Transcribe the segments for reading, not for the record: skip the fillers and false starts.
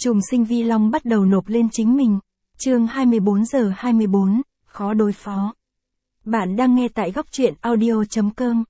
Trùng sinh vi long bắt đầu nộp lên chính mình. Chương 24:24, khó đối phó. Bạn đang nghe tại góc truyện audio.com.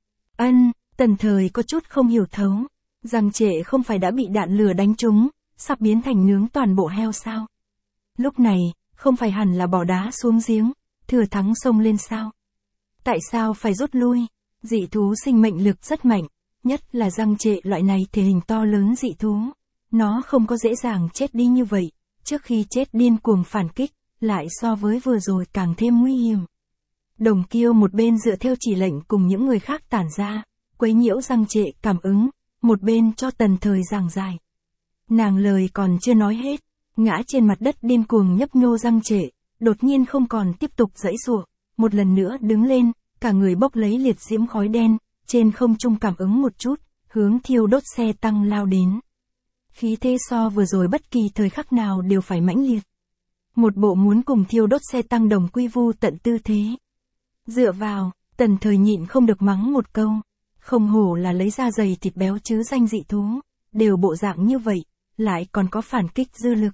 Tần Thời có chút không hiểu thấu. Giang Trệ không phải đã bị đạn lửa đánh trúng, sắp biến thành nướng toàn bộ heo sao? Lúc này, không phải hẳn là bỏ đá xuống giếng, thừa thắng xông lên sao? Tại sao phải rút lui? Dị thú sinh mệnh lực rất mạnh, nhất là Giang Trệ loại này thể hình to lớn dị thú. Nó không có dễ dàng chết đi như vậy, trước khi chết điên cuồng phản kích, lại so với vừa rồi càng thêm nguy hiểm. Đồng Kiêu một bên dựa theo chỉ lệnh cùng những người khác tản ra, quấy nhiễu Giang Trệ cảm ứng, một bên cho Tần Thời giảng giải. Nàng lời còn chưa nói hết, ngã trên mặt đất điên cuồng nhấp nhô Giang Trệ, đột nhiên không còn tiếp tục giãy giụa, một lần nữa đứng lên, cả người bốc lấy liệt diễm khói đen, trên không trung cảm ứng một chút, hướng thiêu đốt xe tăng lao đến. Khí thế so vừa rồi bất kỳ thời khắc nào đều phải mãnh liệt. Một bộ muốn cùng thiêu đốt xe tăng đồng quy vu tận tư thế. Dựa vào, Tần Thời nhịn không được mắng một câu. Không hổ là lấy da dày thịt béo chứ danh dị thú, đều bộ dạng như vậy, lại còn có phản kích dư lực.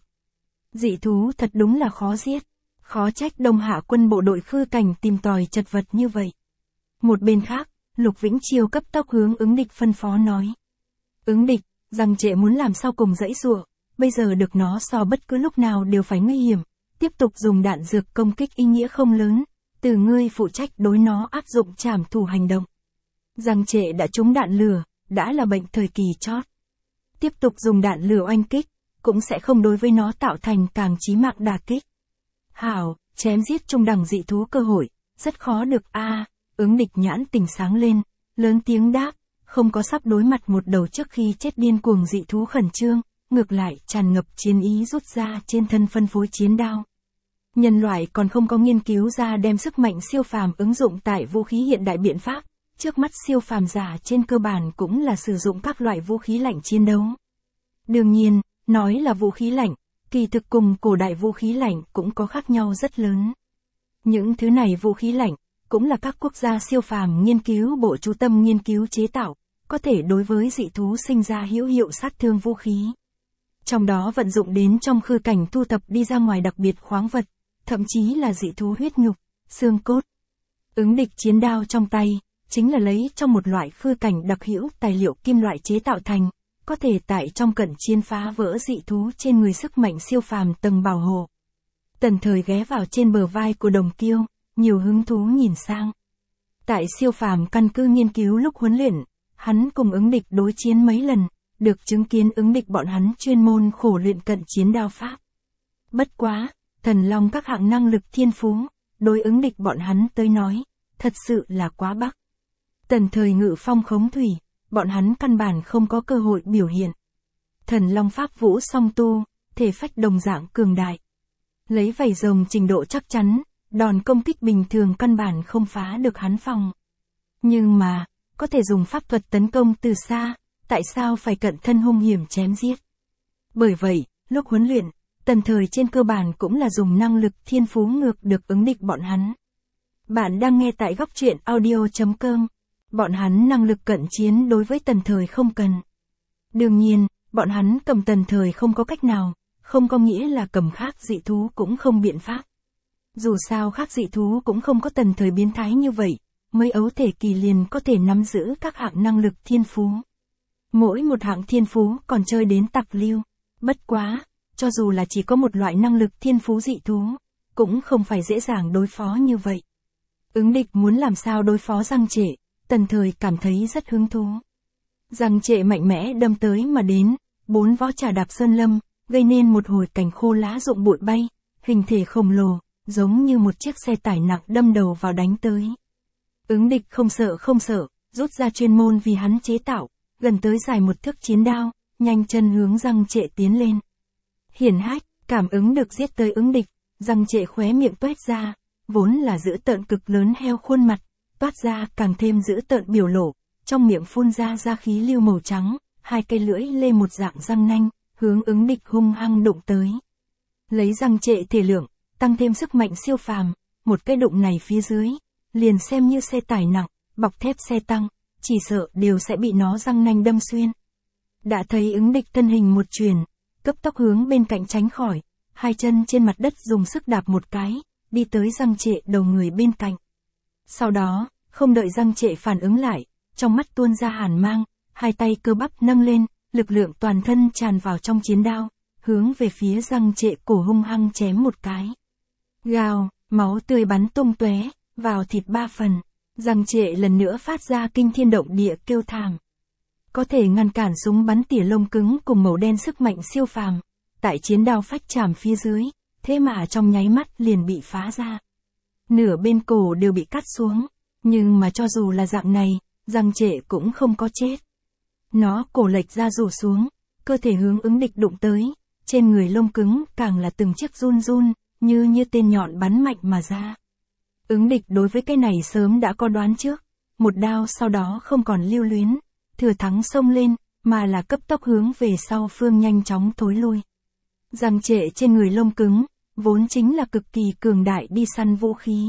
Dị thú thật đúng là khó giết, khó trách Đông Hạ quân bộ đội Khư Cảnh tìm tòi chật vật như vậy. Một bên khác, Lục Vĩnh Chiêu cấp tốc hướng Ứng Địch phân phó nói. Ứng Địch, Giang Trệ muốn làm sao cùng giãy giụa, bây giờ được nó so bất cứ lúc nào đều phải nguy hiểm, tiếp tục dùng đạn dược công kích ý nghĩa không lớn, từ ngươi phụ trách đối nó áp dụng trảm thủ hành động. Giang Trệ đã trúng đạn lửa, đã là bệnh thời kỳ chót. Tiếp tục dùng đạn lửa oanh kích, cũng sẽ không đối với nó tạo thành càng chí mạng đả kích. Hảo, chém giết trung đẳng dị thú cơ hội, rất khó được a. Ứng Địch nhãn tỉnh sáng lên, lớn tiếng đáp, không có sắp đối mặt một đầu trước khi chết điên cuồng dị thú khẩn trương, ngược lại tràn ngập chiến ý rút ra trên thân phân phối chiến đao. Nhân loại còn không có nghiên cứu ra đem sức mạnh siêu phàm ứng dụng tại vũ khí hiện đại biện pháp, trước mắt siêu phàm giả trên cơ bản cũng là sử dụng các loại vũ khí lạnh chiến đấu. Đương nhiên, nói là vũ khí lạnh, kỳ thực cùng cổ đại vũ khí lạnh cũng có khác nhau rất lớn. Những thứ này vũ khí lạnh, cũng là các quốc gia siêu phàm nghiên cứu bộ chú tâm nghiên cứu chế tạo, có thể đối với dị thú sinh ra hữu hiệu sát thương vũ khí. Trong đó vận dụng đến trong Khư Cảnh thu thập đi ra ngoài đặc biệt khoáng vật, thậm chí là dị thú huyết nhục, xương cốt. Ứng Địch chiến đao trong tay, chính là lấy trong một loại Khư Cảnh đặc hữu tài liệu kim loại chế tạo thành, có thể tại trong cận chiến phá vỡ dị thú trên người sức mạnh siêu phàm tầng bảo hộ. Tần Thời ghé vào trên bờ vai của Đồng Kiêu, nhiều hứng thú nhìn sang. Tại siêu phàm căn cứ nghiên cứu lúc huấn luyện, hắn cùng Ứng Địch đối chiến mấy lần, được chứng kiến Ứng Địch bọn hắn chuyên môn khổ luyện cận chiến đao pháp. Bất quá, thần long các hạng năng lực thiên phú, đối Ứng Địch bọn hắn tới nói, thật sự là quá bắc. Tần Thời ngự phong khống thủy, bọn hắn căn bản không có cơ hội biểu hiện. Thần long pháp vũ song tu, thể phách đồng dạng cường đại. Lấy vảy rồng trình độ chắc chắn, đòn công kích bình thường căn bản không phá được hắn phòng. Nhưng mà, có thể dùng pháp thuật tấn công từ xa, tại sao phải cận thân hung hiểm chém giết? Bởi vậy, lúc huấn luyện, Tần Thời trên cơ bản cũng là dùng năng lực thiên phú ngược được Ứng Địch bọn hắn. Bạn đang nghe tại góc truyện audio.com. Bọn hắn năng lực cận chiến đối với Tần Thời không cần. Đương nhiên, bọn hắn cầm Tần Thời không có cách nào, không có nghĩa là cầm khác dị thú cũng không biện pháp. Dù sao khác dị thú cũng không có Tần Thời biến thái như vậy, mới ấu thể kỳ liền có thể nắm giữ các hạng năng lực thiên phú. Mỗi một hạng thiên phú còn chơi đến tặc lưu. Bất quá, cho dù là chỉ có một loại năng lực thiên phú dị thú, cũng không phải dễ dàng đối phó như vậy. Ứng Địch muốn làm sao đối phó Giang Trệ, Tần Thời cảm thấy rất hứng thú. Giang Trệ mạnh mẽ đâm tới mà đến, 4 vó trà đạp sơn lâm, gây nên một hồi cành khô lá rụng bụi bay, hình thể khổng lồ, giống như một chiếc xe tải nặng đâm đầu vào đánh tới. Ứng Địch không sợ, rút ra chuyên môn vì hắn chế tạo, gần tới dài một thước chiến đao, nhanh chân hướng Giang Trệ tiến lên. Hiển hách, cảm ứng được giết tới Ứng Địch, Giang Trệ khóe miệng toét ra, vốn là dữ tợn cực lớn heo khuôn mặt, toát ra càng thêm dữ tợn biểu lộ, trong miệng phun ra khí lưu màu trắng, hai cây lưỡi lê một dạng răng nanh, hướng Ứng Địch hung hăng đụng tới. Lấy Giang Trệ thể lượng, tăng thêm sức mạnh siêu phàm, một cái đụng này phía dưới, liền xem như xe tải nặng, bọc thép xe tăng, chỉ sợ đều sẽ bị nó răng nanh đâm xuyên. Đã thấy Ứng Địch thân hình một chuyển, cấp tốc hướng bên cạnh tránh khỏi, hai chân trên mặt đất dùng sức đạp một cái, đi tới Giang Trệ đầu người bên cạnh. Sau đó, không đợi Giang Trệ phản ứng lại, trong mắt tuôn ra hàn mang, hai tay cơ bắp nâng lên, lực lượng toàn thân tràn vào trong chiến đao, hướng về phía Giang Trệ cổ hung hăng chém một cái. Gào, máu tươi bắn tung tóe, vào thịt ba phần. Giang Trệ lần nữa phát ra kinh thiên động địa kêu thảm. Có thể ngăn cản súng bắn tỉa lông cứng cùng màu đen sức mạnh siêu phàm, tại chiến đao phách chạm phía dưới, thế mà trong nháy mắt liền bị phá ra. Nửa bên cổ đều bị cắt xuống, nhưng mà cho dù là dạng này, Giang Trệ cũng không có chết. Nó cổ lệch ra rủ xuống, cơ thể hướng ứng địch đụng tới, trên người lông cứng càng là từng chiếc run run, như tên nhọn bắn mạnh mà ra. Ứng địch đối với cái này sớm đã có đoán trước, một đao sau đó không còn lưu luyến, thừa thắng xông lên, mà là cấp tốc hướng về sau phương nhanh chóng thối lui. Giang Trệ trên người lông cứng, vốn chính là cực kỳ cường đại đi săn vũ khí.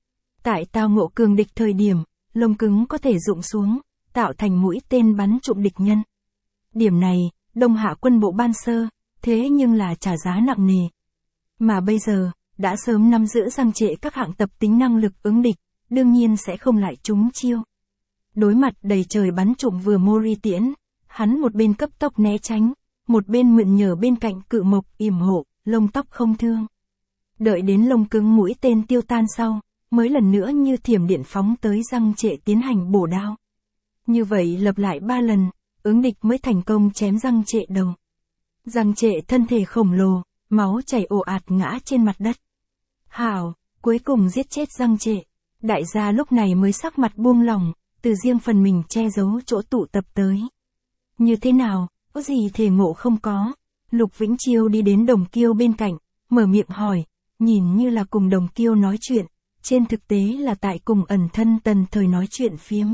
Tại tao ngộ cường địch thời điểm, lông cứng có thể rụng xuống, tạo thành mũi tên bắn trụm địch nhân. Điểm này, Đông Hạ quân bộ ban sơ, thế nhưng là trả giá nặng nề. Mà bây giờ, đã sớm nắm giữ Giang Trệ các hạng tập tính năng lực ứng địch, đương nhiên sẽ không lại trúng chiêu. Đối mặt đầy trời bắn trụm vừa mori tiễn, hắn một bên cấp tốc né tránh, một bên mượn nhờ bên cạnh cự mộc yểm hộ, lông tóc không thương. Đợi đến lông cứng mũi tên tiêu tan sau, mới lần nữa như thiểm điện phóng tới Giang Trệ tiến hành bổ đao. Như vậy lặp lại 3 lần, ứng địch mới thành công chém Giang Trệ đầu. Giang Trệ thân thể khổng lồ, máu chảy ồ ạt ngã trên mặt đất. Hảo, cuối cùng giết chết Giang Trệ. Đại gia lúc này mới sắc mặt buông lỏng, từ riêng phần mình che giấu chỗ tụ tập tới. Như thế nào, có gì thể ngộ không có? Lục Vĩnh Chiêu đi đến Đồng Kiêu bên cạnh, mở miệng hỏi, nhìn như là cùng Đồng Kiêu nói chuyện, trên thực tế là tại cùng ẩn thân Tần Thời nói chuyện phiếm.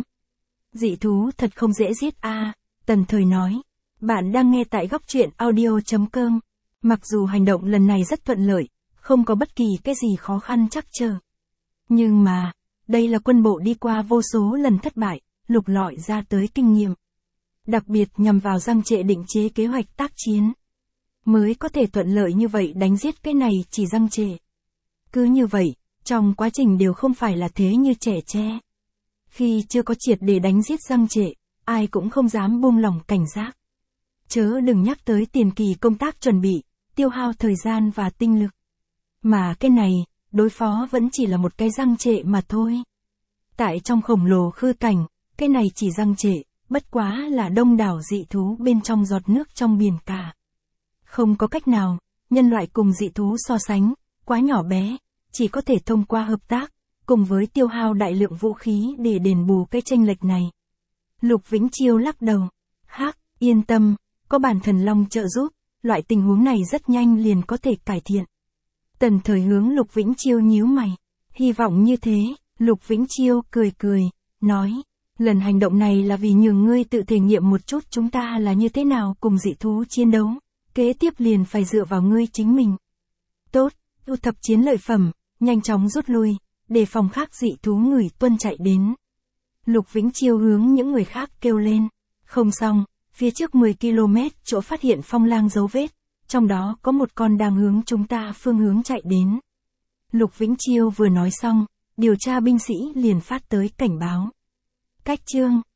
Dị thú thật không dễ giết a. Tần Thời nói. Bạn đang nghe tại góc truyện audio.com. Mặc dù hành động lần này rất thuận lợi, không có bất kỳ cái gì khó khăn trắc trở. Nhưng mà, đây là quân bộ đi qua vô số lần thất bại, lục lọi ra tới kinh nghiệm. Đặc biệt nhằm vào Giang Trệ định chế kế hoạch tác chiến. Mới có thể thuận lợi như vậy đánh giết cái này chỉ Giang Trệ. Cứ như vậy, trong quá trình đều không phải là thế như trẻ tre. Khi chưa có triệt để đánh giết Giang Trệ, ai cũng không dám buông lỏng cảnh giác. Chớ đừng nhắc tới tiền kỳ công tác chuẩn bị, tiêu hao thời gian và tinh lực. Mà cái này, đối phó vẫn chỉ là một cái Giang Trệ mà thôi. Tại trong khổng lồ khư cảnh, cái này chỉ Giang Trệ, bất quá là đông đảo dị thú bên trong giọt nước trong biển cả. Không có cách nào, nhân loại cùng dị thú so sánh, quá nhỏ bé, chỉ có thể thông qua hợp tác, cùng với tiêu hao đại lượng vũ khí để đền bù cái chênh lệch này. Lục Vĩnh Chiêu lắc đầu. Hắc, yên tâm, có bản thần long trợ giúp, loại tình huống này rất nhanh liền có thể cải thiện. Tần Thời hướng Lục Vĩnh Chiêu nhíu mày. Hy vọng như thế, Lục Vĩnh Chiêu cười cười, nói. Lần hành động này là vì nhường ngươi tự thể nghiệm một chút chúng ta là như thế nào cùng dị thú chiến đấu. Kế tiếp liền phải dựa vào ngươi chính mình. Tốt, thu thập chiến lợi phẩm, nhanh chóng rút lui, để phòng khác dị thú người tuân chạy đến. Lục Vĩnh Chiêu hướng những người khác kêu lên. Không xong, phía trước 10 km chỗ phát hiện phong lang dấu vết, trong đó có một con đang hướng chúng ta phương hướng chạy đến. Lục Vĩnh Chiêu vừa nói xong, điều tra binh sĩ liền phát tới cảnh báo. Cách chương